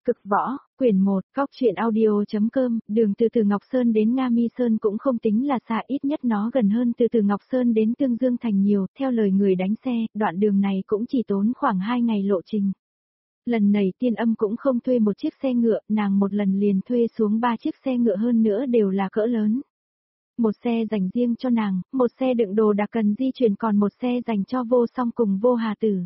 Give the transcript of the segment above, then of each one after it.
Cực võ, quyển 1, Cóc truyện audio.com, đường từ Từ Ngọc Sơn đến Nga Mi Sơn cũng không tính là xa, ít nhất nó gần hơn từ Từ Ngọc Sơn đến Tương Dương Thành nhiều, theo lời người đánh xe, đoạn đường này cũng chỉ tốn khoảng 2 ngày lộ trình. Lần này Tiên Âm cũng không thuê một chiếc xe ngựa, nàng một lần liền thuê xuống 3 chiếc xe ngựa, hơn nữa đều là cỡ lớn. Một xe dành riêng cho nàng, một xe đựng đồ đạc cần di chuyển, còn một xe dành cho Vô Song cùng Vô Hà Tử.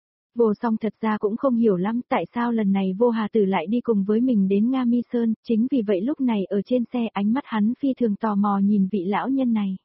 Vô Song thật ra cũng không hiểu lắm tại sao lần này Vô Hà Tử lại đi cùng với mình đến Nga Mi Sơn, chính vì vậy lúc này ở trên xe ánh mắt hắn phi thường tò mò nhìn vị lão nhân này.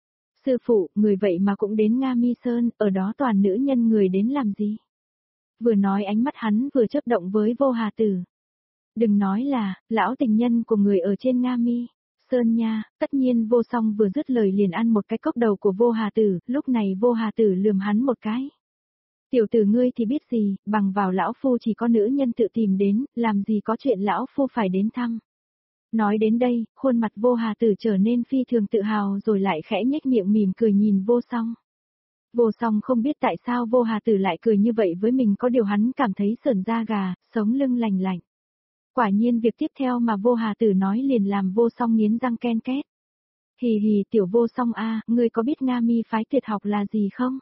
Sư phụ, người vậy mà cũng đến Nga Mi Sơn, ở đó toàn nữ nhân, người đến làm gì? Vừa nói ánh mắt hắn vừa chớp động với Vô Hà Tử. Đừng nói là, lão tình nhân của người ở trên Nga Mi Sơn nha. Tất nhiên Vô Song vừa dứt lời liền ăn một cái cốc đầu của Vô Hà Tử, lúc này Vô Hà Tử lườm hắn một cái. Tiểu tử ngươi thì biết gì, bằng vào lão phu chỉ có nữ nhân tự tìm đến, làm gì có chuyện lão phu phải đến thăm. Nói đến đây, khuôn mặt Vô Hà Tử trở nên phi thường tự hào rồi lại khẽ nhếch miệng mỉm cười nhìn Vô Song. Vô Song không biết tại sao Vô Hà Tử lại cười như vậy với mình, có điều hắn cảm thấy sởn da gà, sống lưng lành lạnh. Quả nhiên việc tiếp theo mà Vô Hà Tử nói liền làm Vô Song nghiến răng ken két. Hì hì, tiểu Vô Song a, ngươi có biết Nga Mi phái tuyệt học là gì không?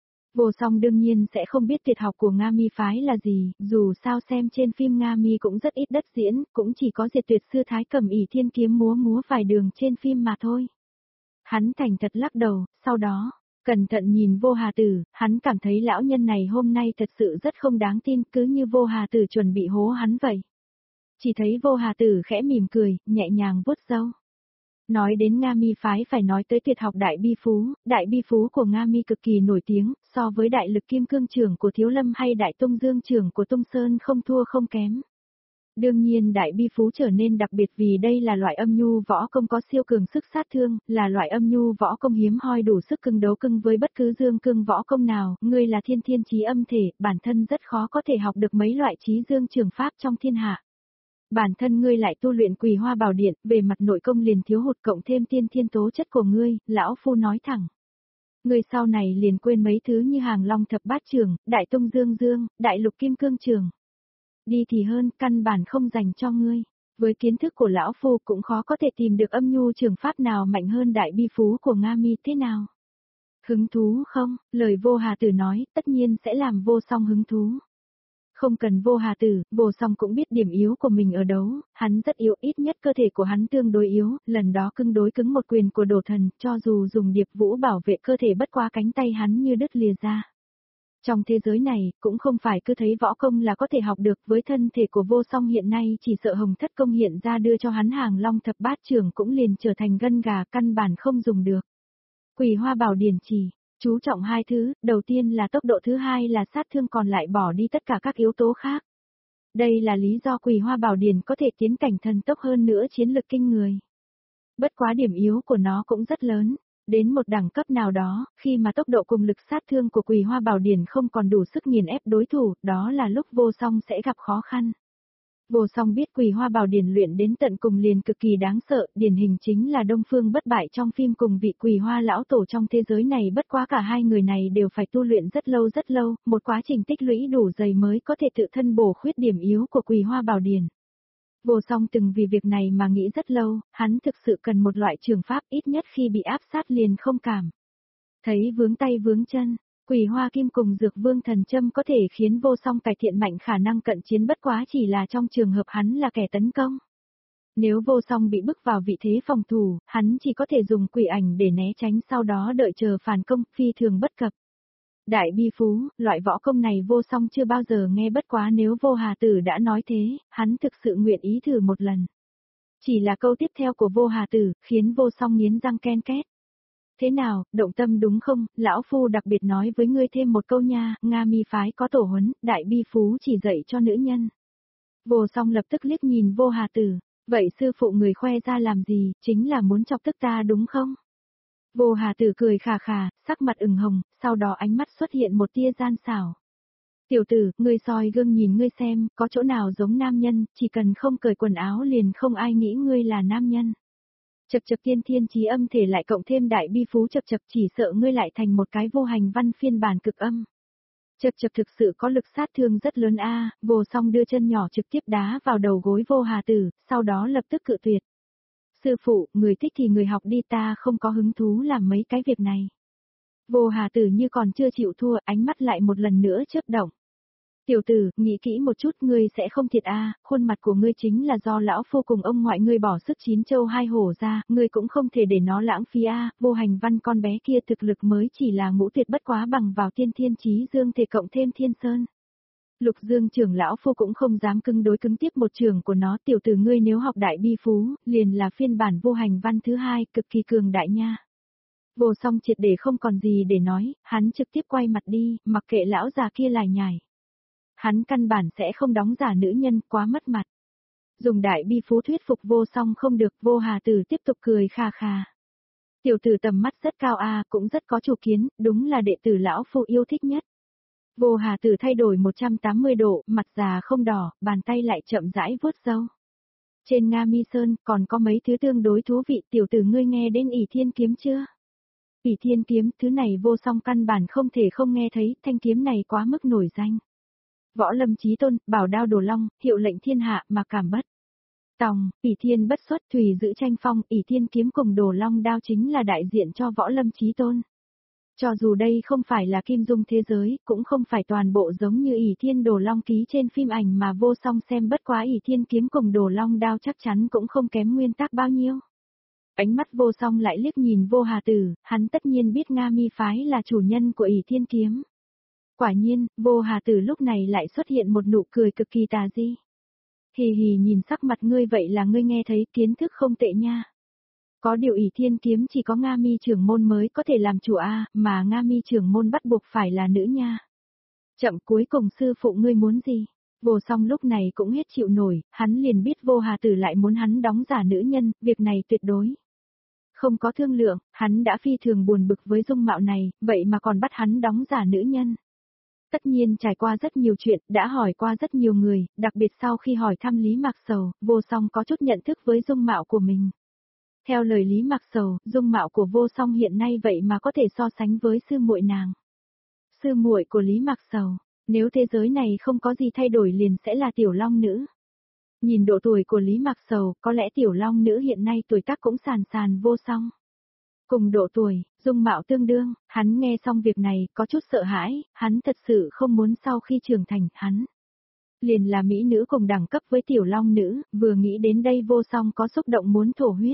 Vô Song đương nhiên sẽ không biết tuyệt học của Nga Mi phái là gì, dù sao xem trên phim Nga Mi cũng rất ít đất diễn, cũng chỉ có Diệt Tuyệt Sư Thái cầm ỷ thiên kiếm múa vài đường trên phim mà thôi. Hắn thành thật lắc đầu, sau đó, cẩn thận nhìn Vô Hà Tử, hắn cảm thấy lão nhân này hôm nay thật sự rất không đáng tin, cứ như Vô Hà Tử chuẩn bị hố hắn vậy. Chỉ thấy Vô Hà Tử khẽ mỉm cười, nhẹ nhàng vuốt râu. Nói đến Nga Mi phái phải nói tới tuyệt học Đại Bi Phú của Nga Mi cực kỳ nổi tiếng, so với Đại Lực Kim Cương trưởng của Thiếu Lâm hay Đại Tung Dương trưởng của Tung Sơn không thua không kém. Đương nhiên Đại Bi Phú trở nên đặc biệt vì đây là loại âm nhu võ công có siêu cường sức sát thương, là loại âm nhu võ công hiếm hoi đủ sức cứng đấu cứng với bất cứ dương cương võ công nào, ngươi là thiên thiên chí âm thể, bản thân rất khó có thể học được mấy loại chí dương trường pháp trong thiên hạ. Bản thân ngươi lại tu luyện Quỳ Hoa Bảo Điện, về mặt nội công liền thiếu hụt, cộng thêm tiên thiên tố chất của ngươi, lão phu nói thẳng. Ngươi sau này liền quên mấy thứ như Hàng Long Thập Bát Trường, Đại Tung Dương, Đại Lục Kim Cương Trường. Đi thì hơn, căn bản không dành cho ngươi. Với kiến thức của lão phu cũng khó có thể tìm được âm nhu trường pháp nào mạnh hơn Đại Bi Phú của Nga Mi, thế nào? Hứng thú không? Lời Vô Hà Tử nói, tất nhiên sẽ làm Vô Song hứng thú. Không cần Vô Hà Tử, Vô Song cũng biết điểm yếu của mình ở đâu, hắn rất yếu, ít nhất cơ thể của hắn tương đối yếu, lần đó cứng đối cứng một quyền của Đồ Thần, cho dù dùng Điệp Vũ bảo vệ cơ thể bất quá cánh tay hắn như đứt lìa ra. Trong thế giới này, cũng không phải cứ thấy võ công là có thể học được, với thân thể của Vô Song hiện nay chỉ sợ Hồng Thất Công hiện ra đưa cho hắn Hàng Long Thập Bát Trưởng cũng liền trở thành gân gà, căn bản không dùng được. Quỳ Hoa Bảo Điển chỉ chú trọng hai thứ, đầu tiên là tốc độ, thứ hai là sát thương, còn lại bỏ đi tất cả các yếu tố khác. Đây là lý do Quỳ Hoa Bảo Điển có thể tiến cảnh thần tốc, hơn nữa chiến lực kinh người. Bất quá điểm yếu của nó cũng rất lớn, đến một đẳng cấp nào đó, khi mà tốc độ cùng lực sát thương của Quỳ Hoa Bảo Điển không còn đủ sức nghiền ép đối thủ, đó là lúc Vô Song sẽ gặp khó khăn. Vô Song biết Quỳ Hoa Bảo Điển luyện đến tận cùng liền cực kỳ đáng sợ, điển hình chính là Đông Phương Bất Bại trong phim cùng vị Quỳ Hoa lão tổ trong thế giới này, bất quá cả hai người này đều phải tu luyện rất lâu, một quá trình tích lũy đủ dày mới có thể tự thân bổ khuyết điểm yếu của Quỳ Hoa Bảo Điển. Vô Song từng vì việc này mà nghĩ rất lâu, hắn thực sự cần một loại trường pháp ít nhất khi bị áp sát liền không cảm thấy vướng tay vướng chân. Quỳ Hoa Kim cùng Dược Vương Thần Châm có thể khiến Vô Song cải thiện mạnh khả năng cận chiến, bất quá chỉ là trong trường hợp hắn là kẻ tấn công. Nếu Vô Song bị bức vào vị thế phòng thủ, hắn chỉ có thể dùng quỷ ảnh để né tránh, sau đó đợi chờ phản công, phi thường bất cập. Đại Bi Phú, loại võ công này Vô Song chưa bao giờ nghe, bất quá nếu Vô Hà Tử đã nói thế, hắn thực sự nguyện ý thử một lần. Chỉ là câu tiếp theo của Vô Hà Tử, khiến Vô Song nghiến răng ken két. Thế nào, động tâm đúng không, lão phu đặc biệt nói với ngươi thêm một câu nha, Nga Mi phái có tổ huấn, Đại Bi Phú chỉ dạy cho nữ nhân. Vô Song lập tức liếc nhìn Vô Hà Tử, vậy sư phụ người khoe ra làm gì, chính là muốn chọc tức ta đúng không? Vô Hà Tử cười khà khà, sắc mặt ửng hồng, sau đó ánh mắt xuất hiện một tia gian xảo. Tiểu tử, ngươi soi gương nhìn ngươi xem, có chỗ nào giống nam nhân, chỉ cần không cởi quần áo liền không ai nghĩ ngươi là nam nhân. Chập tiên thiên chí âm thể lại cộng thêm Đại Bi Phú chập chỉ sợ ngươi lại thành một cái Vô Hành Văn phiên bản cực âm. Chậc chậc thực sự có lực sát thương rất lớn a, Vô Song đưa chân nhỏ trực tiếp đá vào đầu gối Vô Hà Tử, sau đó lập tức cự tuyệt. Sư phụ, người thích thì người học đi, ta không có hứng thú làm mấy cái việc này. Vô Hà Tử như còn chưa chịu thua, ánh mắt lại một lần nữa chớp động. Tiểu tử, nghĩ kỹ một chút, ngươi sẽ không thiệt a, khuôn mặt của ngươi chính là do lão phu cùng ông ngoại ngươi bỏ sức chín châu hai hổ ra, ngươi cũng không thể để nó lãng phí a, Vô Hành Văn con bé kia thực lực mới chỉ là ngũ tuyệt bất quá bằng vào tiên thiên chí dương thể cộng thêm thiên sơn. Lục Dương trưởng lão phu cũng không dám cứng đối cứng tiếp một trường của nó, tiểu tử ngươi nếu học đại bi phú, liền là phiên bản Vô Hành Văn thứ hai, cực kỳ cường đại nha. Vô Song triệt để không còn gì để nói, hắn trực tiếp quay mặt đi, mặc kệ lão già kia lải nhải. Hắn căn bản sẽ không đóng giả nữ nhân, quá mất mặt. Dùng đại bi phú thuyết phục Vô Song không được, Vô Hà Tử tiếp tục cười kha kha. Tiểu tử tầm mắt rất cao a, cũng rất có chủ kiến, đúng là đệ tử lão phu yêu thích nhất. Vô Hà Tử thay đổi 180 độ, mặt già không đỏ, bàn tay lại chậm rãi vuốt râu. Trên Nga Mi Sơn còn có mấy thứ tương đối thú vị, tiểu tử ngươi nghe đến ỷ thiên kiếm chưa? Ỷ thiên kiếm, thứ này Vô Song căn bản không thể không nghe thấy, thanh kiếm này quá mức nổi danh. Võ Lâm Chí Tôn, bảo đao Đồ Long, hiệu lệnh thiên hạ mà cảm bất. Tòng, ỷ thiên bất xuất, thủy giữ tranh phong, ỷ thiên kiếm cùng Đồ Long đao chính là đại diện cho Võ Lâm Chí Tôn. Cho dù đây không phải là kim dung thế giới, cũng không phải toàn bộ giống như ỷ thiên Đồ Long ký trên phim ảnh mà Vô Song xem, bất quá ỷ thiên kiếm cùng Đồ Long đao chắc chắn cũng không kém nguyên tắc bao nhiêu. Ánh mắt Vô Song lại liếc nhìn Vô Hà Tử, hắn tất nhiên biết Nga Mi phái là chủ nhân của ỷ thiên kiếm. Quả nhiên, Vô Hà Tử lúc này lại xuất hiện một nụ cười cực kỳ tà dị. Hì hì, nhìn sắc mặt ngươi vậy là ngươi nghe thấy kiến thức không tệ nha. Có điều ỷ thiên kiếm chỉ có Nga Mi trưởng môn mới có thể làm chủ a, mà Nga Mi trưởng môn bắt buộc phải là nữ nha. Chậm, cuối cùng sư phụ ngươi muốn gì? Vô Song lúc này cũng hết chịu nổi, hắn liền biết Vô Hà Tử lại muốn hắn đóng giả nữ nhân, việc này tuyệt đối không có thương lượng, hắn đã phi thường buồn bực với dung mạo này, vậy mà còn bắt hắn đóng giả nữ nhân. Tất nhiên trải qua rất nhiều chuyện, đã hỏi qua rất nhiều người, đặc biệt sau khi hỏi thăm Lý Mạc Sầu, Vô Song có chút nhận thức với dung mạo của mình. Theo lời Lý Mạc Sầu, dung mạo của Vô Song hiện nay vậy mà có thể so sánh với sư muội nàng. Sư muội của Lý Mạc Sầu, nếu thế giới này không có gì thay đổi liền sẽ là Tiểu Long Nữ. Nhìn độ tuổi của Lý Mạc Sầu, có lẽ Tiểu Long Nữ hiện nay tuổi tác cũng sàn sàn Vô Song. Cùng độ tuổi, dung mạo tương đương, hắn nghe xong việc này, có chút sợ hãi, hắn thật sự không muốn sau khi trưởng thành, hắn liền là mỹ nữ cùng đẳng cấp với Tiểu Long Nữ, vừa nghĩ đến đây Vô Song có xúc động muốn thổ huyết.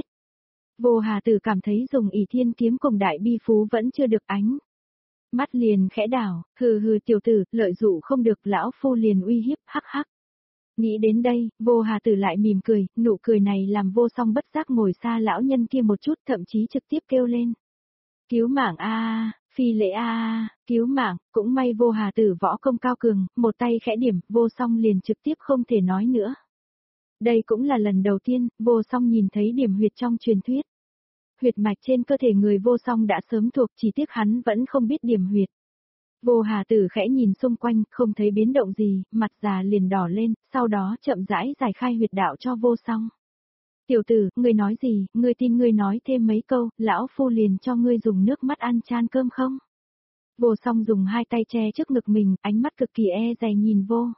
Vô Hà Tử cảm thấy dùng ỷ thiên kiếm cùng đại bi phú vẫn chưa được ánh. Mắt liền khẽ đảo, hừ hừ tiểu tử, lợi dụ không được, lão phu liền uy hiếp, hắc hắc. Nghĩ đến đây, Vô Hà Tử lại mỉm cười, nụ cười này làm Vô Song bất giác ngồi xa lão nhân kia một chút, thậm chí trực tiếp kêu lên. Cứu mạng a, phi lễ a, cứu mạng, cũng may Vô Hà Tử võ công cao cường, một tay khẽ điểm, Vô Song liền trực tiếp không thể nói nữa. Đây cũng là lần đầu tiên, Vô Song nhìn thấy điểm huyệt trong truyền thuyết. Huyệt mạch trên cơ thể người Vô Song đã sớm thuộc, chỉ tiếc hắn vẫn không biết điểm huyệt. Vô Hà Tử khẽ nhìn xung quanh, không thấy biến động gì, mặt già liền đỏ lên, sau đó chậm rãi giải khai huyệt đạo cho Vô Song. Tiểu tử, ngươi nói gì, ngươi tin ngươi nói thêm mấy câu, lão phu liền cho ngươi dùng nước mắt ăn chan cơm không? Vô Song dùng hai tay che trước ngực mình, ánh mắt cực kỳ e dè nhìn Vô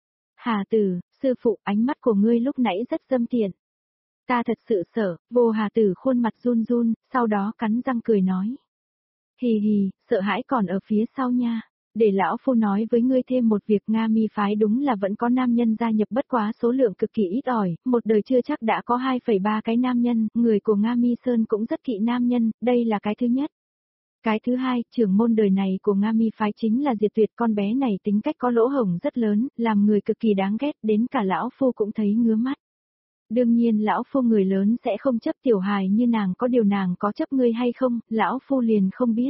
Hà Tử, sư phụ, ánh mắt của ngươi lúc nãy rất dâm tiện. Ta thật sự sợ, Vô Hà Tử khuôn mặt run run, sau đó cắn răng cười nói. Hì hì, sợ hãi còn ở phía sau nha. Để lão phu nói với ngươi thêm một việc, Nga Mi phái đúng là vẫn có nam nhân gia nhập, bất quá số lượng cực kỳ ít ỏi, một đời chưa chắc đã có 2,3 cái nam nhân, người của Nga Mi Sơn cũng rất kỵ nam nhân, đây là cái thứ nhất. Cái thứ hai, trưởng môn đời này của Nga Mi phái chính là Diệt Tuyệt, con bé này tính cách có lỗ hổng rất lớn, làm người cực kỳ đáng ghét, đến cả lão phu cũng thấy ngứa mắt. Đương nhiên lão phu người lớn sẽ không chấp tiểu hài như nàng, có điều nàng có chấp ngươi hay không, lão phu liền không biết.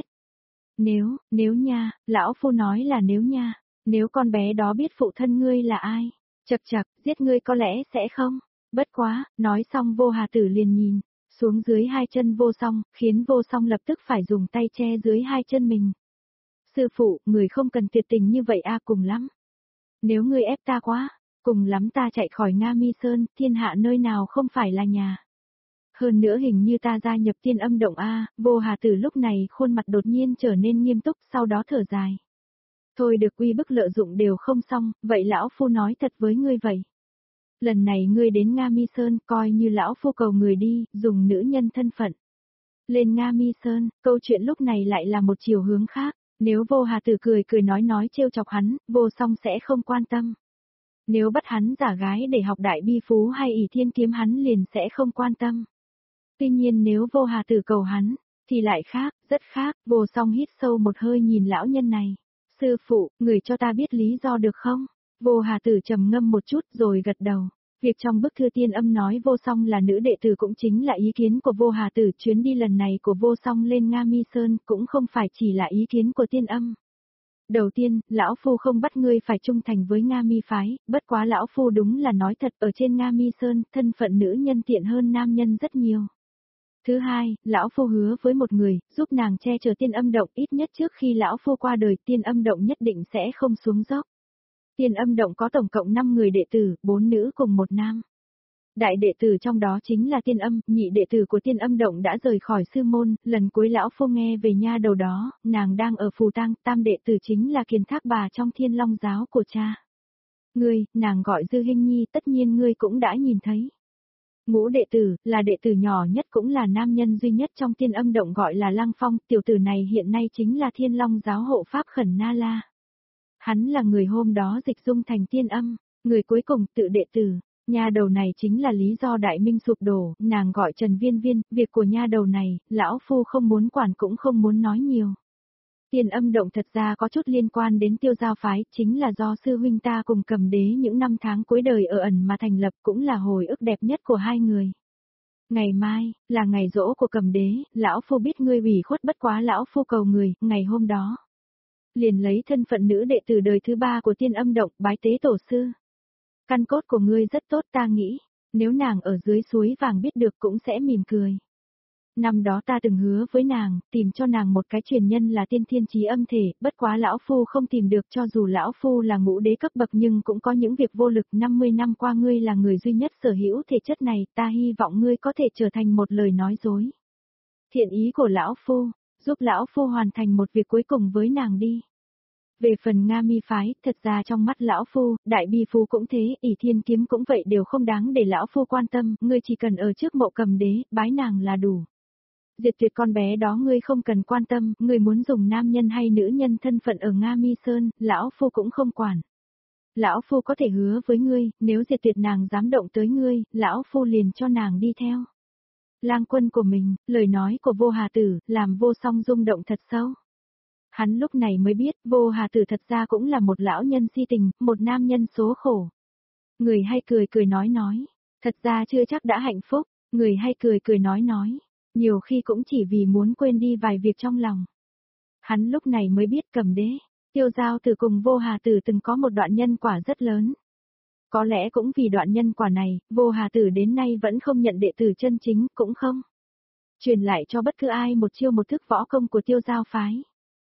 Nếu nha, lão phu nói là nếu nha, nếu con bé đó biết phụ thân ngươi là ai, chậc chậc, giết ngươi có lẽ sẽ không. Bất quá, nói xong Vô Hà Tử liền nhìn xuống dưới hai chân Vô Song, khiến Vô Song lập tức phải dùng tay che dưới hai chân mình. Sư phụ, người không cần tuyệt tình như vậy a, cùng lắm. Nếu ngươi ép ta quá, cùng lắm ta chạy khỏi Nga Mi Sơn, thiên hạ nơi nào không phải là nhà. Hơn nữa hình như ta gia nhập Tiên Âm Động a. Vô Hà Tử lúc này khuôn mặt đột nhiên trở nên nghiêm túc, sau đó thở dài. Thôi được, uy bức lợi dụng đều không xong, vậy lão phu nói thật với ngươi vậy. Lần này ngươi đến Nga Mi Sơn, coi như lão phu cầu người đi, dùng nữ nhân thân phận. Lên Nga Mi Sơn, câu chuyện lúc này lại là một chiều hướng khác, nếu Vô Hà Tử cười cười nói trêu chọc hắn, Vô Song sẽ không quan tâm. Nếu bắt hắn giả gái để học đại bi phú hay ỷ thiên kiếm hắn liền sẽ không quan tâm. Tuy nhiên nếu Vô Hà Tử cầu hắn, thì lại khác, rất khác. Vô Song hít sâu một hơi nhìn lão nhân này. Sư phụ, người cho ta biết lý do được không? Vô Hà Tử trầm ngâm một chút rồi gật đầu. Việc trong bức thư tiên âm nói Vô Song là nữ đệ tử cũng chính là ý kiến của Vô Hà Tử. Chuyến đi lần này của Vô Song lên Nga Mi Sơn cũng không phải chỉ là ý kiến của tiên âm. Đầu tiên, lão phu không bắt ngươi phải trung thành với Nga Mi phái, bất quá lão phu đúng là nói thật, ở trên Nga Mi Sơn, thân phận nữ nhân tiện hơn nam nhân rất nhiều. Thứ hai, lão phu hứa với một người, giúp nàng che chở tiên âm động, ít nhất trước khi lão phu qua đời, tiên âm động nhất định sẽ không xuống dốc. Tiên âm động có tổng cộng 5 người đệ tử, 4 nữ cùng 1 nam. Đại đệ tử trong đó chính là tiên âm, nhị đệ tử của tiên âm động đã rời khỏi sư môn, lần cuối lão phu nghe về nha đầu đó, nàng đang ở phù tang, tam đệ tử chính là Kiền Thác Bà trong Thiên Long giáo của cha. Ngươi, nàng gọi Dư Hinh Nhi, tất nhiên ngươi cũng đã nhìn thấy. Ngũ đệ tử, là đệ tử nhỏ nhất cũng là nam nhân duy nhất trong tiên âm động gọi là Lăng Phong, tiểu tử này hiện nay chính là Thiên Long giáo hộ pháp Khẩn Na La. Hắn là người hôm đó dịch dung thành tiên âm, người cuối cùng tự đệ tử. Nha đầu này chính là lý do Đại Minh sụp đổ, nàng gọi Trần Viên Viên, việc của nha đầu này, lão phu không muốn quản cũng không muốn nói nhiều. Tiên âm động thật ra có chút liên quan đến Tiêu Giao phái, chính là do sư huynh ta cùng Cầm Đế những năm tháng cuối đời ở ẩn mà thành lập, cũng là hồi ức đẹp nhất của hai người. Ngày mai, là ngày giỗ của Cầm Đế, lão phu biết ngươi ủy khuất, bất quá lão phu cầu người, ngày hôm đó. Liền lấy thân phận nữ đệ tử đời thứ 3 của tiên âm động, bái tế tổ sư. Căn cốt của ngươi rất tốt, ta nghĩ, nếu nàng ở dưới suối vàng biết được cũng sẽ mỉm cười. Năm đó ta từng hứa với nàng, tìm cho nàng một cái truyền nhân là tiên thiên chí âm thể, bất quá lão phu không tìm được, cho dù lão phu là ngũ đế cấp bậc nhưng cũng có những việc vô lực. 50 năm qua ngươi là người duy nhất sở hữu thể chất này, ta hy vọng ngươi có thể trở thành một lời nói dối. Thiện ý của lão phu, giúp lão phu hoàn thành một việc cuối cùng với nàng đi. Về phần Nga Mi phái, thật ra trong mắt lão phu, đại bi phú cũng thế, ỷ thiên kiếm cũng vậy, đều không đáng để lão phu quan tâm, ngươi chỉ cần ở trước mộ Cầm Đế, bái nàng là đủ. Diệt tuyệt con bé đó ngươi không cần quan tâm, ngươi muốn dùng nam nhân hay nữ nhân thân phận ở Nga Mi Sơn, lão phu cũng không quản. Lão phu có thể hứa với ngươi, nếu diệt tuyệt nàng dám động tới ngươi, lão phu liền cho nàng đi theo. Lang quân của mình, lời nói của Vô Hà Tử, làm Vô Song rung động thật sâu. Hắn lúc này mới biết, Vô Hà Tử thật ra cũng là một lão nhân si tình, một nam nhân số khổ. Người hay cười cười nói, thật ra chưa chắc đã hạnh phúc, người hay cười cười nói, nhiều khi cũng chỉ vì muốn quên đi vài việc trong lòng. Hắn lúc này mới biết Cầm Đế, Tiêu Giao Tử cùng Vô Hà Tử từng có một đoạn nhân quả rất lớn. Có lẽ cũng vì đoạn nhân quả này, Vô Hà Tử đến nay vẫn không nhận đệ tử chân chính, cũng không truyền lại cho bất cứ ai một chiêu một thức võ công của Tiêu Giao phái.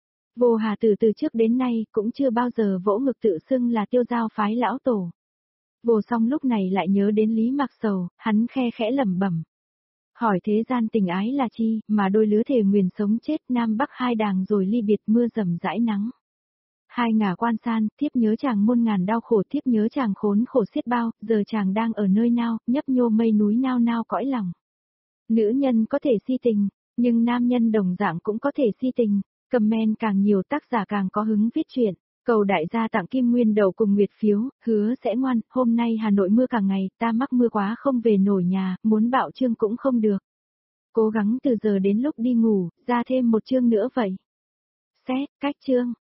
Vô Hà Tử từ trước đến nay cũng chưa bao giờ vỗ ngực tự xưng là Tiêu Giao phái lão tổ. Vô Song lúc này lại nhớ đến Lý Mạc Sầu, hắn khe khẽ lẩm bẩm. Hỏi thế gian tình ái là chi, mà đôi lứa thề nguyền sống chết, Nam Bắc hai đàng rồi ly biệt, mưa rầm rãi nắng. Hai ngả quan san, thiếp nhớ chàng muôn ngàn đau khổ, thiếp nhớ chàng khốn khổ xiết bao, giờ chàng đang ở nơi nào, nhấp nhô mây núi nao nao cõi lòng. Nữ nhân có thể si tình, nhưng nam nhân đồng dạng cũng có thể si tình. Comment càng nhiều tác giả càng có hứng viết truyện. Cầu đại gia tặng kim nguyên đầu cùng nguyệt phiếu, hứa sẽ ngoan. Hôm nay Hà Nội mưa cả ngày, ta mắc mưa quá không về nổi nhà, muốn bạo chương cũng không được. Cố gắng từ giờ đến lúc đi ngủ, ra thêm một chương nữa vậy. Xét, cách chương.